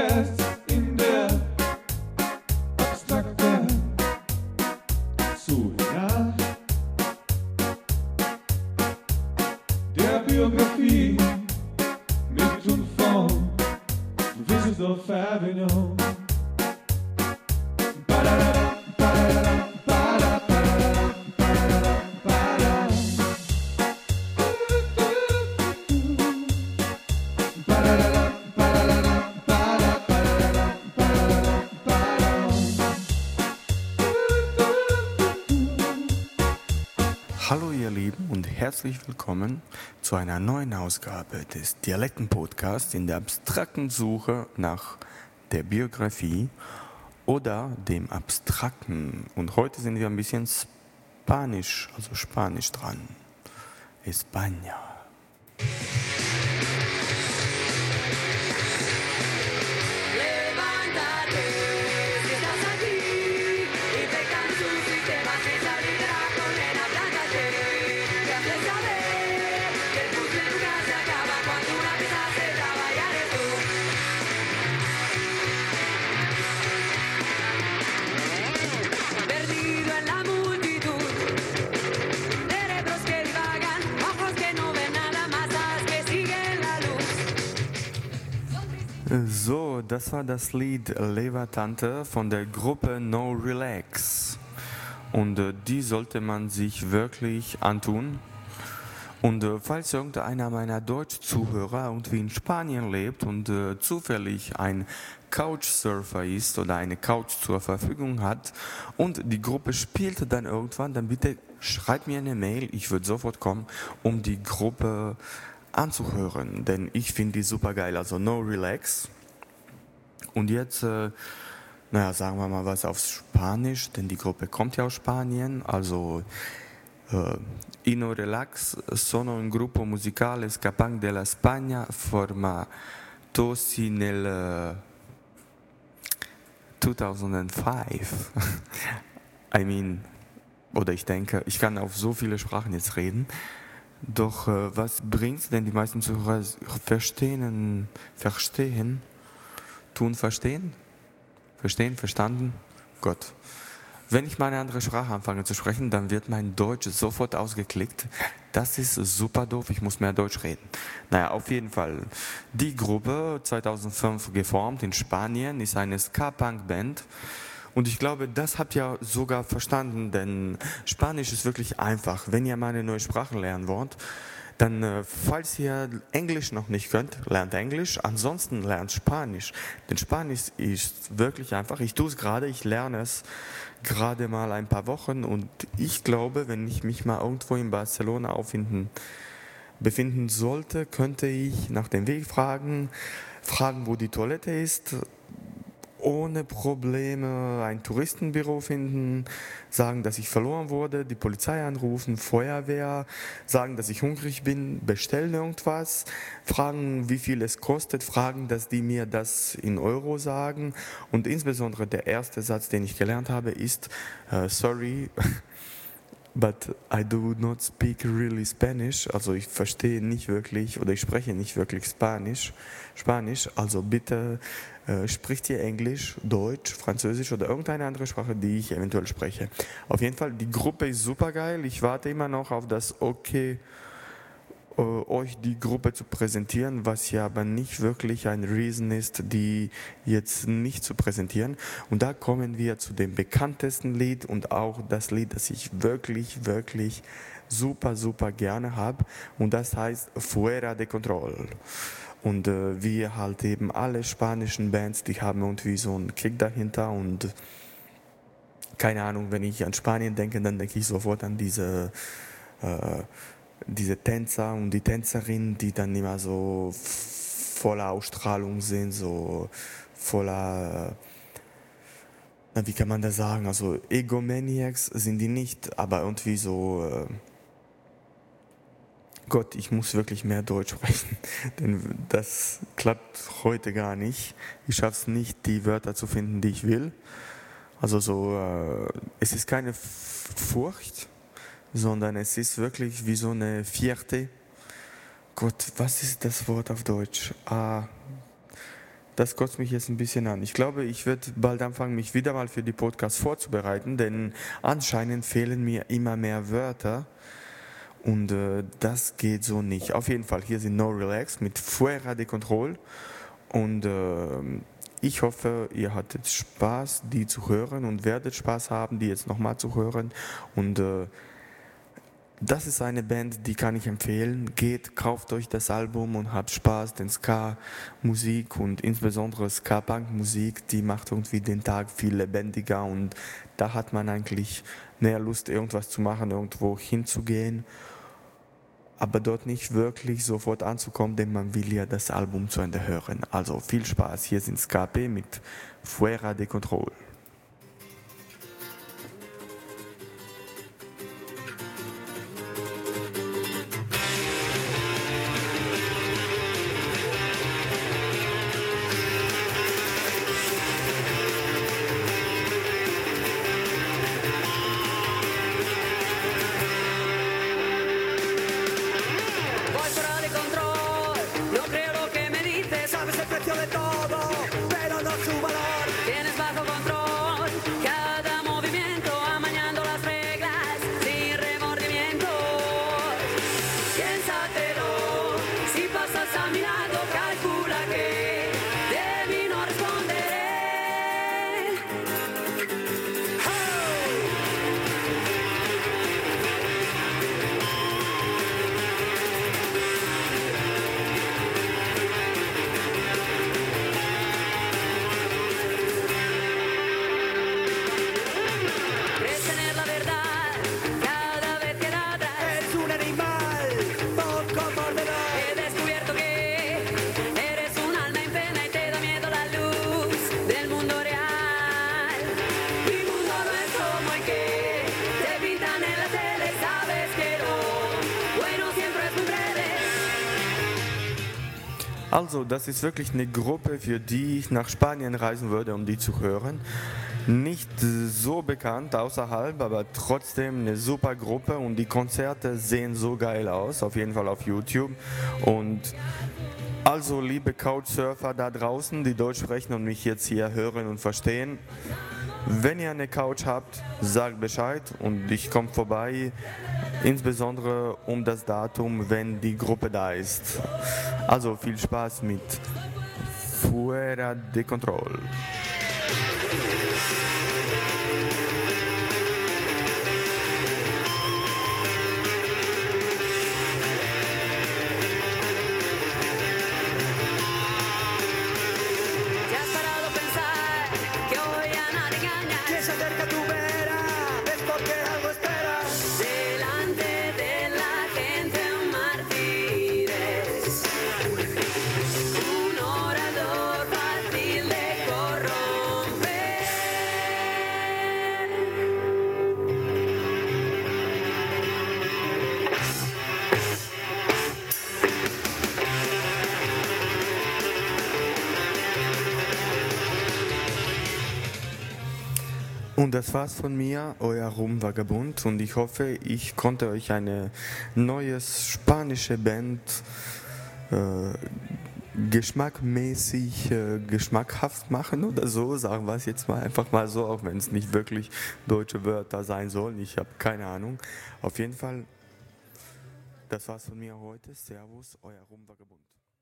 Podcast in der abstrakten Zuhörer der Biografie mit und von Visions of Avignon. Hallo ihr Lieben und herzlich willkommen zu einer neuen Ausgabe des Dialekten-Podcasts in der abstrakten Suche nach der Biografie oder dem Abstrakten. Und heute sind wir ein bisschen Spanisch dran. España. So, das war das Lied Levantante von der Gruppe No Relax. Und die sollte man sich wirklich antun. Und falls irgendeiner meiner Deutsch-Zuhörer irgendwie in Spanien lebt und zufällig ein Couchsurfer ist oder eine Couch zur Verfügung hat und die Gruppe spielt dann irgendwann, dann bitte schreibt mir eine Mail. Ich würde sofort kommen, um die Gruppe anzuhören, denn ich finde die super geil. Also No Relax. Und jetzt, sagen wir mal was auf Spanisch, denn die Gruppe kommt ja aus Spanien. Also y No Relax sono un gruppo musicale escapante della Spagna formatosi nel 2005. Ich denke, ich kann auf so viele Sprachen jetzt reden. Doch was bringt's denn? Die meisten Zuhörer verstehen? Verstanden? Gott. Wenn ich mal eine andere Sprache anfange zu sprechen, dann wird mein Deutsch sofort ausgeklickt. Das ist super doof, ich muss mehr Deutsch reden. Auf jeden Fall. Die Gruppe, 2005 geformt in Spanien, ist eine Ska-Punk-Band. Und ich glaube, das habt ihr sogar verstanden, denn Spanisch ist wirklich einfach. Wenn ihr mal eine neue Sprache lernen wollt, dann, falls ihr Englisch noch nicht könnt, lernt Englisch, ansonsten lernt Spanisch. Denn Spanisch ist wirklich einfach. Ich tue es gerade, ich lerne es gerade mal ein paar Wochen und ich glaube, wenn ich mich mal irgendwo in Barcelona befinden sollte, könnte ich nach dem Weg fragen, wo die Toilette ist, ohne Probleme ein Touristenbüro finden, sagen, dass ich verloren wurde, die Polizei anrufen, Feuerwehr, sagen, dass ich hungrig bin, bestellen irgendwas, fragen, wie viel es kostet, fragen, dass die mir das in Euro sagen. Und insbesondere der erste Satz, den ich gelernt habe, ist sorry, but I do not speak really Spanish. Also ich verstehe nicht wirklich oder ich spreche nicht wirklich Spanisch. Also bitte spricht ihr Englisch, Deutsch, Französisch oder irgendeine andere Sprache, die ich eventuell spreche. Auf jeden Fall, die Gruppe ist super geil. Ich warte immer noch auf das Okay, euch die Gruppe zu präsentieren, was ja aber nicht wirklich ein Reason ist, die jetzt nicht zu präsentieren. Und da kommen wir zu dem bekanntesten Lied und auch das Lied, das ich wirklich, wirklich super, super gerne habe. Und das heißt Fuera de Control. Und wie halt eben alle spanischen Bands, die haben irgendwie so einen Kick dahinter und keine Ahnung, wenn ich an Spanien denke, dann denke ich sofort an diese Tänzer und die Tänzerinnen, die dann immer so voller Ausstrahlung sind, so voller, wie kann man das sagen, also Egomaniacs sind die nicht, aber irgendwie so, Gott, ich muss wirklich mehr Deutsch sprechen, denn das klappt heute gar nicht. Ich schaffe es nicht, die Wörter zu finden, die ich will. Also es ist keine Furcht, sondern es ist wirklich wie so eine Fierté. Gott, was ist das Wort auf Deutsch? Das kotzt mich jetzt ein bisschen an. Ich glaube, ich werde bald anfangen, mich wieder mal für die Podcasts vorzubereiten, denn anscheinend fehlen mir immer mehr Wörter und das geht so nicht. Auf jeden Fall, hier sind No Relax mit Fuera de Control und ich hoffe, ihr hattet Spaß, die zu hören und werdet Spaß haben, die jetzt nochmal zu hören und das ist eine Band, die kann ich empfehlen. Geht, kauft euch das Album und habt Spaß, denn Ska-Musik und insbesondere Ska-Punk-Musik, die macht irgendwie den Tag viel lebendiger und da hat man eigentlich mehr Lust, irgendwas zu machen, irgendwo hinzugehen, aber dort nicht wirklich sofort anzukommen, denn man will ja das Album zu Ende hören. Also viel Spaß, hier sind Ska-P mit Fuera de Control. Also, das ist wirklich eine Gruppe, für die ich nach Spanien reisen würde, um die zu hören. Nicht so bekannt außerhalb, aber trotzdem eine super Gruppe und die Konzerte sehen so geil aus, auf jeden Fall auf YouTube. Und also, liebe Couchsurfer da draußen, die Deutsch sprechen und mich jetzt hier hören und verstehen, wenn ihr eine Couch habt, sagt Bescheid und ich komme vorbei, insbesondere um das Datum, wenn die Gruppe da ist. Also viel Spaß mit Fuera de Control. Und das war's von mir, euer Rumvagabund, und ich hoffe, ich konnte euch eine neue spanische Band geschmackmäßig, geschmackhaft machen oder so, sagen wir es jetzt mal einfach mal so, auch wenn es nicht wirklich deutsche Wörter sein sollen, ich habe keine Ahnung. Auf jeden Fall, das war's von mir heute. Servus, euer Rumvagabund.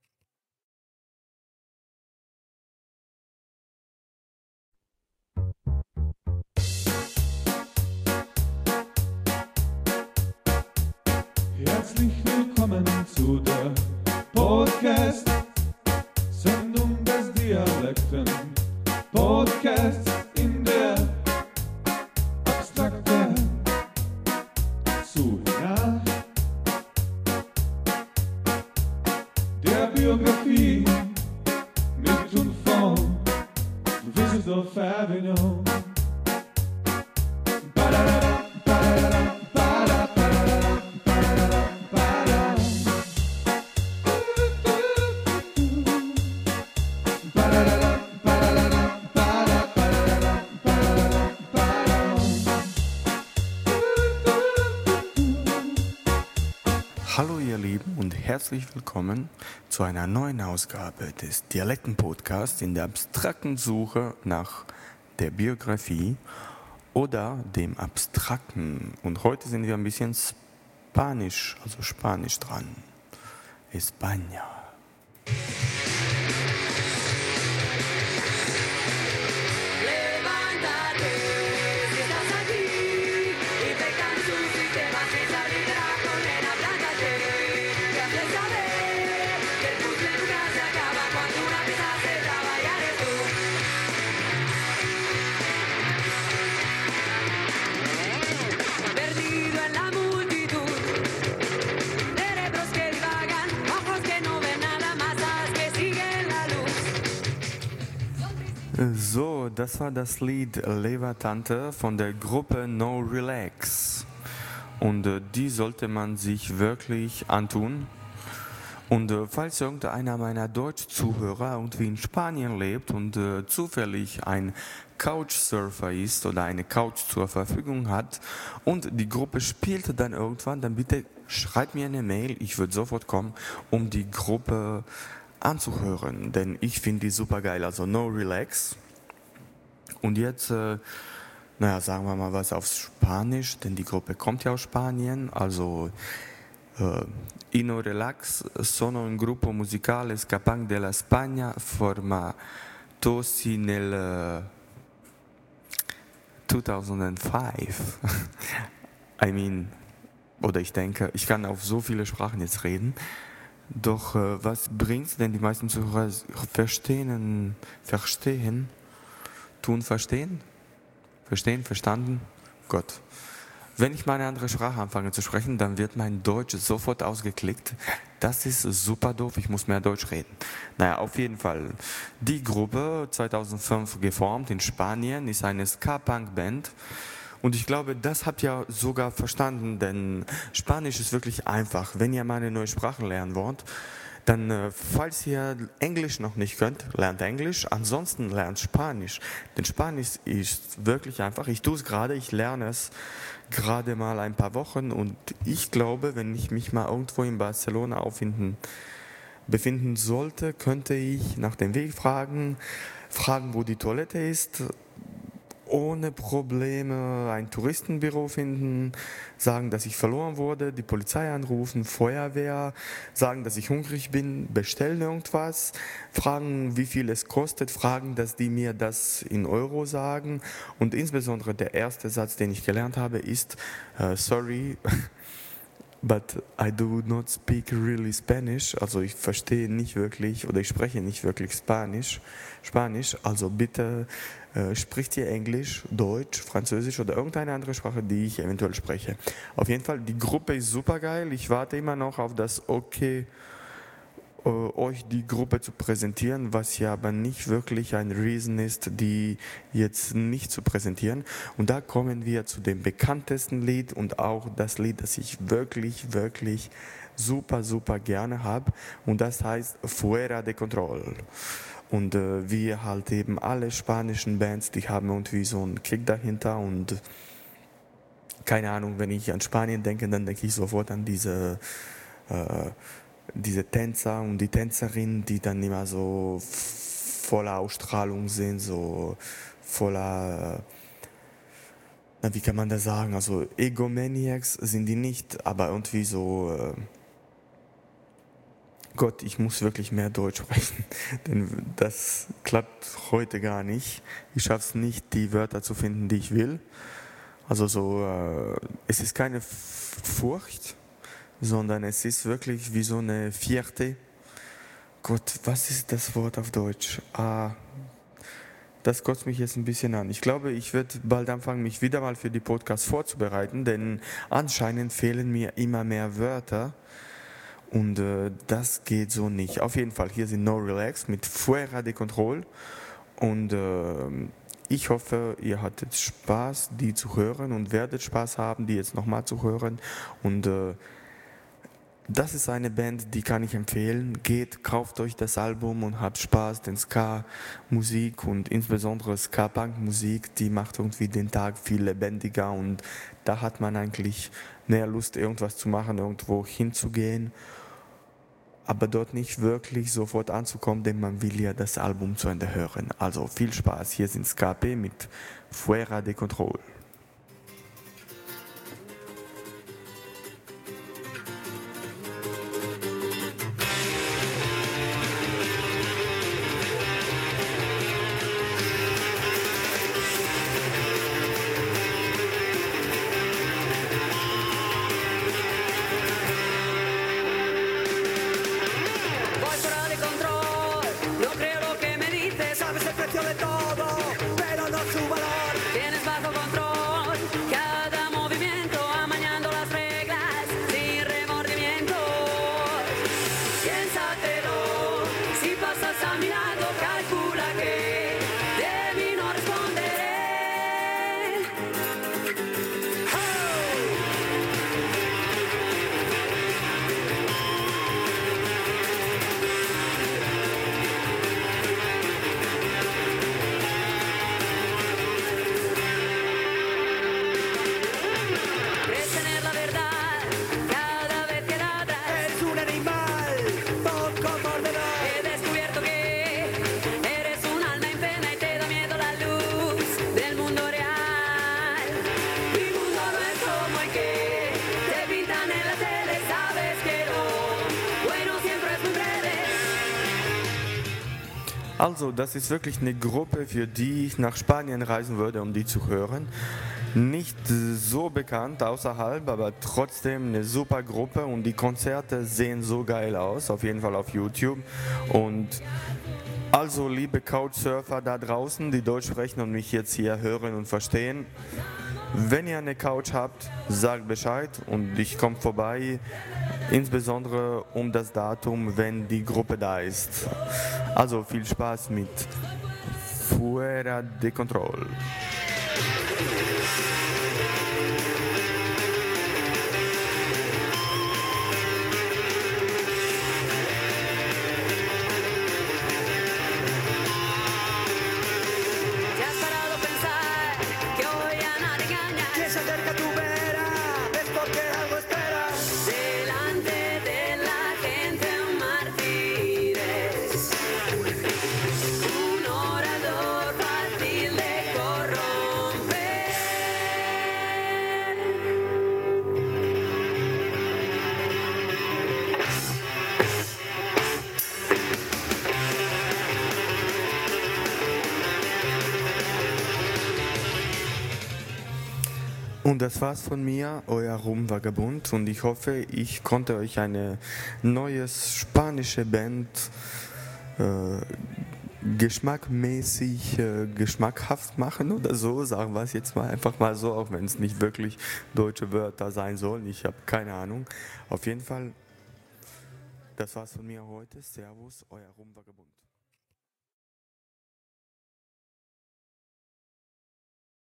Herzlich willkommen zu der Podcast-Sendung des Dialekten. Podcast in der abstrakten Zuhörer der Biografie mit und von Visit of Avignon. herzlich willkommen zu einer neuen Ausgabe des Dialekten-Podcasts in der abstrakten Suche nach der Biografie oder dem Abstrakten. Und heute sind wir ein bisschen Spanisch dran. España. So, das war das Lied Levantante von der Gruppe No Relax. Und die sollte man sich wirklich antun. Und falls irgendeiner meiner Deutsch-Zuhörer irgendwie in Spanien lebt und zufällig ein Couchsurfer ist oder eine Couch zur Verfügung hat und die Gruppe spielt dann irgendwann, dann bitte schreibt mir eine Mail. Ich würde sofort kommen, um die Gruppe anzuhören, denn ich finde die super geil, also No Relax. Und jetzt, sagen wir mal was auf Spanisch, denn die Gruppe kommt ja aus Spanien, also y No Relax sono un gruppo musicale escapante della Spagna formatosi nel 2005. Ich denke, ich kann auf so viele Sprachen jetzt reden. Doch was bringt's denn? Die meisten Zuhörer verstehen? Verstanden? Gott. Wenn ich mal eine andere Sprache anfange zu sprechen, dann wird mein Deutsch sofort ausgeklickt. Das ist super doof, ich muss mehr Deutsch reden. Naja, auf jeden Fall. Die Gruppe, 2005 geformt in Spanien, ist eine Ska-Punk-Band. Und ich glaube, das habt ihr sogar verstanden, denn Spanisch ist wirklich einfach. Wenn ihr mal eine neue Sprache lernen wollt, dann, falls ihr Englisch noch nicht könnt, lernt Englisch, ansonsten lernt Spanisch. Denn Spanisch ist wirklich einfach. Ich tue es gerade, ich lerne es gerade mal ein paar Wochen und ich glaube, wenn ich mich mal irgendwo in Barcelona befinden sollte, könnte ich nach dem Weg fragen, wo die Toilette ist, ohne Probleme ein Touristenbüro finden, sagen, dass ich verloren wurde, die Polizei anrufen, Feuerwehr, sagen, dass ich hungrig bin, bestellen irgendwas, fragen, wie viel es kostet, fragen, dass die mir das in Euro sagen und insbesondere der erste Satz, den ich gelernt habe, ist sorry, but I do not speak really Spanish, also ich verstehe nicht wirklich oder ich spreche nicht wirklich Spanisch, also bitte spricht ihr Englisch, Deutsch, Französisch oder irgendeine andere Sprache, die ich eventuell spreche. Auf jeden Fall, die Gruppe ist super geil, ich warte immer noch auf das Okay, euch die Gruppe zu präsentieren, was ja aber nicht wirklich ein Reason ist, die jetzt nicht zu präsentieren. Und da kommen wir zu dem bekanntesten Lied und auch das Lied, das ich wirklich, wirklich super, super gerne habe. Und das heißt Fuera de Control. Und wie halt eben alle spanischen Bands, die haben irgendwie so einen Kick dahinter und keine Ahnung, wenn ich an Spanien denke, dann denke ich sofort an diese Tänzer und die Tänzerinnen, die dann immer so voller Ausstrahlung sind, so voller, wie kann man das sagen, also Egomaniacs sind die nicht, aber irgendwie so, Gott, ich muss wirklich mehr Deutsch sprechen, denn das klappt heute gar nicht. Ich schaffe es nicht, die Wörter zu finden, die ich will. Also es ist keine Furcht, sondern es ist wirklich wie so eine Fierté. Gott, was ist das Wort auf Deutsch? Das kotzt mich jetzt ein bisschen an. Ich glaube, ich werde bald anfangen, mich wieder mal für die Podcasts vorzubereiten, denn anscheinend fehlen mir immer mehr Wörter und das geht so nicht. Auf jeden Fall, hier sind No Relax mit Fuera de Control und ich hoffe, ihr hattet Spaß, die zu hören und werdet Spaß haben, die jetzt nochmal zu hören und das ist eine Band, die kann ich empfehlen. Geht, kauft euch das Album und habt Spaß, denn Ska-Musik und insbesondere Ska-Punk-Musik, die macht irgendwie den Tag viel lebendiger und da hat man eigentlich mehr Lust, irgendwas zu machen, irgendwo hinzugehen aber dort nicht wirklich sofort anzukommen, denn man will ja das Album zu Ende hören. Also viel Spaß, hier sind Scarpe mit Fuera de Control. Voy fuera de control, no creo lo que me dices, sabes el precio de todo, pero no su valor. Tienes bajo control cada movimiento, amañando las reglas sin remordimiento. Piénsatelo, si pasas a mi lado, calcula que de mí no responderé. ¡Oh! Crees tener la verdad cada vez que ladras. Es un animal poco mordedor. He descubierto que eres un alma en pena y te da miedo la luz del mundo real. Mi mundo no es como el que te pintan en la tele. Sabes que lo bueno siempre es muy breve. Also, das ist wirklich eine Gruppe, für die ich nach Spanien reisen würde, um die zu hören. Nicht so bekannt außerhalb, aber trotzdem eine super Gruppe und die Konzerte sehen so geil aus, auf jeden Fall auf YouTube. Und also, liebe Couchsurfer da draußen, die Deutsch sprechen und mich jetzt hier hören und verstehen, wenn ihr eine Couch habt, sagt Bescheid und ich komme vorbei, insbesondere um das Datum, wenn die Gruppe da ist. Also viel Spaß mit Fuera de Control. ¿Te has parado a pensar que hoy a nadie engaña? Si se acerca tu vera, es porque algo esperas. Delante de la gente un mártir es un orador fácil de corromper. Und das war's von mir, euer Rumvagabund. Und ich hoffe, ich konnte euch eine neue spanische Band geschmackmäßig, geschmackhaft machen oder so. Sagen wir es jetzt mal einfach mal so, auch wenn es nicht wirklich deutsche Wörter sein sollen. Ich habe keine Ahnung. Auf jeden Fall, das war's von mir heute. Servus, euer Rumvagabund.